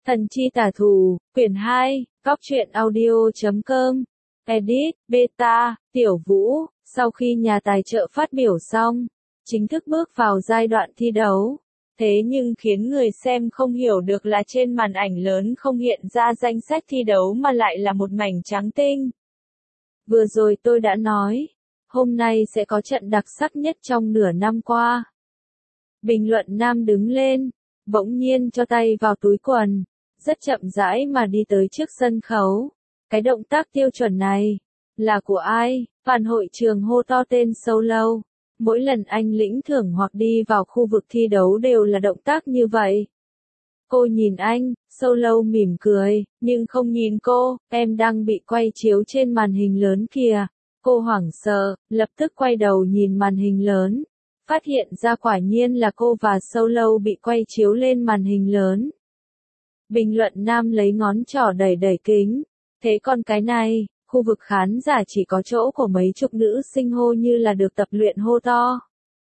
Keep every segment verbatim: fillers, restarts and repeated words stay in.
Thần chi tả thủ, quyển hai, góc truyện audio chấm com, edit, beta, Tiểu Vũ, sau khi nhà tài trợ phát biểu xong, chính thức bước vào giai đoạn thi đấu. Thế nhưng khiến người xem không hiểu được là trên màn ảnh lớn không hiện ra danh sách thi đấu mà lại là một mảnh trắng tinh. Vừa rồi tôi đã nói, hôm nay sẽ có trận đặc sắc nhất trong nửa năm qua. Bình luận nam đứng lên, bỗng nhiên cho tay vào túi quần, rất chậm rãi mà đi tới trước sân khấu. Cái động tác tiêu chuẩn này, là của ai? Phản hội trường hô to tên Solo. Mỗi lần anh lĩnh thưởng hoặc đi vào khu vực thi đấu đều là động tác như vậy. Cô nhìn anh, Solo mỉm cười, nhưng không nhìn cô, em đang bị quay chiếu trên màn hình lớn kìa. Cô hoảng sợ, lập tức quay đầu nhìn màn hình lớn. Phát hiện ra quả nhiên là cô và Solo bị quay chiếu lên màn hình lớn. Bình luận nam lấy ngón trỏ đẩy đẩy kính. Thế còn cái này, khu vực khán giả chỉ có chỗ của mấy chục nữ sinh hô như là được tập luyện hô to.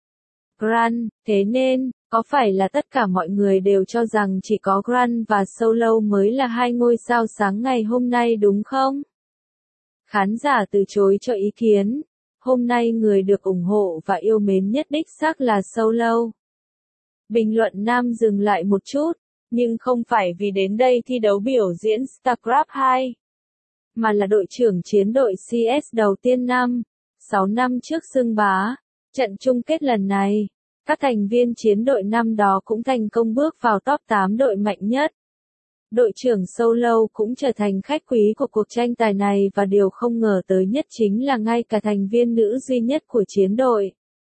Grant, thế nên, có phải là tất cả mọi người đều cho rằng chỉ có Grant và Solo mới là hai ngôi sao sáng ngày hôm nay đúng không? Khán giả từ chối cho ý kiến. Hôm nay người được ủng hộ và yêu mến nhất đích xác là Solo. Bình luận nam dừng lại một chút, nhưng không phải vì đến đây thi đấu biểu diễn StarCraft hai, mà là đội trưởng chiến đội xê ét đầu tiên năm, sáu năm trước xưng bá. Trận chung kết lần này, các thành viên chiến đội năm đó cũng thành công bước vào top tám đội mạnh nhất. Đội trưởng Solo cũng trở thành khách quý của cuộc tranh tài này và điều không ngờ tới nhất chính là ngay cả thành viên nữ duy nhất của chiến đội,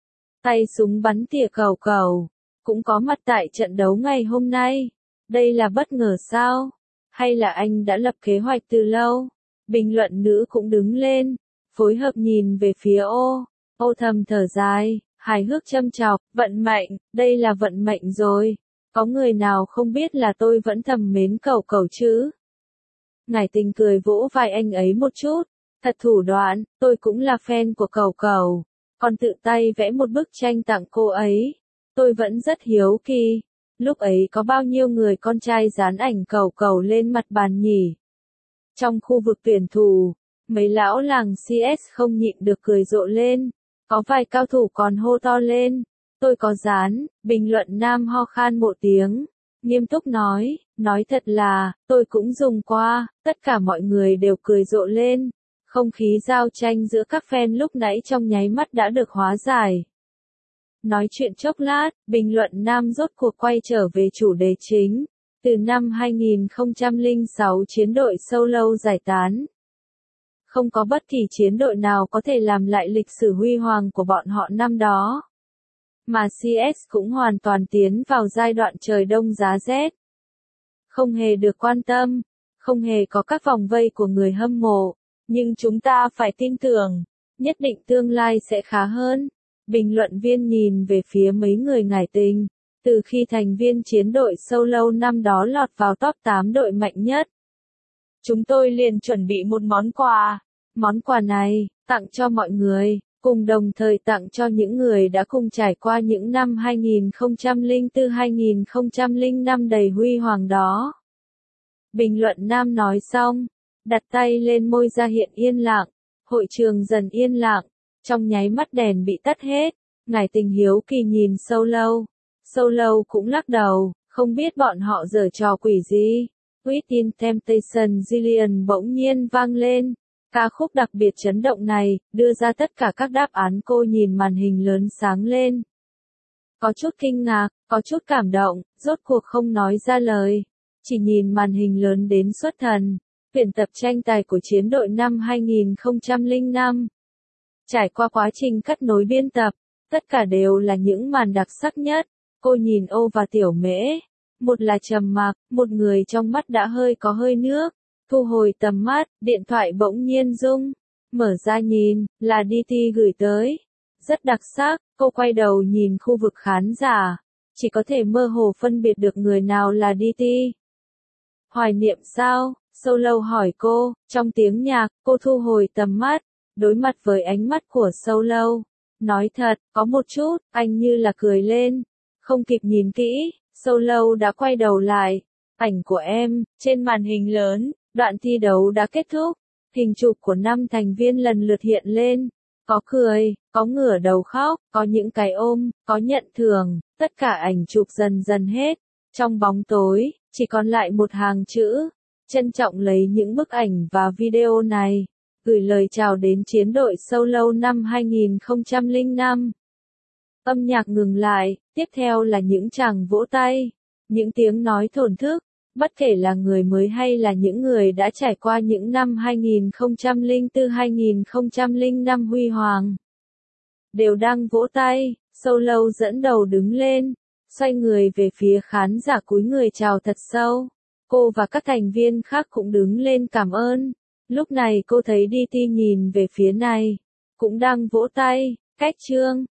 tay súng bắn tỉa cầu cầu, cũng có mặt tại trận đấu ngày hôm nay. Đây là bất ngờ sao? Hay là anh đã lập kế hoạch từ lâu? Bình luận nữ cũng đứng lên, phối hợp nhìn về phía ô, ô thầm thở dài, hài hước châm chọc, vận mệnh, đây là vận mệnh rồi. Có người nào không biết là tôi vẫn thầm mến cầu cầu chứ? Ngải Tình cười vỗ vai anh ấy một chút, thật thủ đoạn, tôi cũng là fan của cầu cầu, còn tự tay vẽ một bức tranh tặng cô ấy. Tôi vẫn rất hiếu kỳ, lúc ấy có bao nhiêu người con trai dán ảnh cầu cầu lên mặt bàn nhỉ? Trong khu vực tuyển thủ, mấy lão làng xê ét không nhịn được cười rộ lên, có vài cao thủ còn hô to lên. Tôi có dán. Bình luận nam ho khan một tiếng, nghiêm túc nói, nói thật là, tôi cũng dùng qua. Tất cả mọi người đều cười rộ lên. Không khí giao tranh giữa các fan lúc nãy trong nháy mắt đã được hóa giải. Nói chuyện chốc lát, bình luận nam rốt cuộc quay trở về chủ đề chính. Từ năm hai nghìn không trăm lẻ sáu chiến đội Solo giải tán. Không có bất kỳ chiến đội nào có thể làm lại lịch sử huy hoàng của bọn họ năm đó. Mà xê ét cũng hoàn toàn tiến vào giai đoạn trời đông giá rét. Không hề được quan tâm, không hề có các vòng vây của người hâm mộ, nhưng chúng ta phải tin tưởng, nhất định tương lai sẽ khá hơn. Bình luận viên nhìn về phía mấy người Ngải Tình, từ khi thành viên chiến đội Solo năm đó lọt vào top tám đội mạnh nhất. Chúng tôi liền chuẩn bị một món quà, món quà này, tặng cho mọi người. Cùng đồng thời tặng cho những người đã cùng trải qua những năm hai nghìn không trăm lẻ bốn đến hai nghìn không trăm lẻ năm đầy huy hoàng đó. Bình luận nam nói xong, đặt tay lên môi ra hiện yên lặng, hội trường dần yên lặng, trong nháy mắt đèn bị tắt hết. Ngải Tình hiếu kỳ nhìn Solo. Solo cũng lắc đầu, không biết bọn họ giở trò quỷ gì. Within Temptation Jillian bỗng nhiên vang lên. Ca khúc đặc biệt chấn động này, đưa ra tất cả các đáp án. Cô nhìn màn hình lớn sáng lên. Có chút kinh ngạc, có chút cảm động, rốt cuộc không nói ra lời. Chỉ nhìn màn hình lớn đến xuất thần. Tuyển tập tranh tài của chiến đội năm hai nghìn không trăm lẻ năm. Trải qua quá trình cắt nối biên tập, tất cả đều là những màn đặc sắc nhất. Cô nhìn Ô và Tiểu Mễ. Một là trầm mặc, một người trong mắt đã hơi có hơi nước. Thu hồi tầm mắt, điện thoại bỗng nhiên rung. Mở ra nhìn, là đê tê gửi tới. Rất đặc sắc, cô quay đầu nhìn khu vực khán giả. Chỉ có thể mơ hồ phân biệt được người nào là đê tê. Hoài niệm sao? Solo hỏi cô, trong tiếng nhạc, cô thu hồi tầm mắt. Đối mặt với ánh mắt của Solo. Nói thật, có một chút, anh như là cười lên. Không kịp nhìn kỹ, Solo đã quay đầu lại. Ảnh của em, trên màn hình lớn, đoạn thi đấu đã kết thúc. Hình chụp của năm thành viên lần lượt hiện lên. Có cười, có ngửa đầu khóc, có những cái ôm, có nhận thưởng, tất cả ảnh chụp dần dần hết. Trong bóng tối, chỉ còn lại một hàng chữ. Trân trọng lấy những bức ảnh và video này. Gửi lời chào đến chiến đội solo năm hai nghìn không trăm lẻ năm. Âm nhạc ngừng lại, tiếp theo là những tràng vỗ tay, những tiếng nói thổn thức, bất kể là người mới hay là những người đã trải qua những năm hai nghìn không trăm lẻ bốn hai nghìn không trăm lẻ năm huy hoàng. Đều đang vỗ tay, solo dẫn đầu đứng lên, xoay người về phía khán giả cúi người chào thật sâu. Cô và các thành viên khác cũng đứng lên cảm ơn. Lúc này cô thấy đê tê nhìn về phía này, cũng đang vỗ tay. Cách chương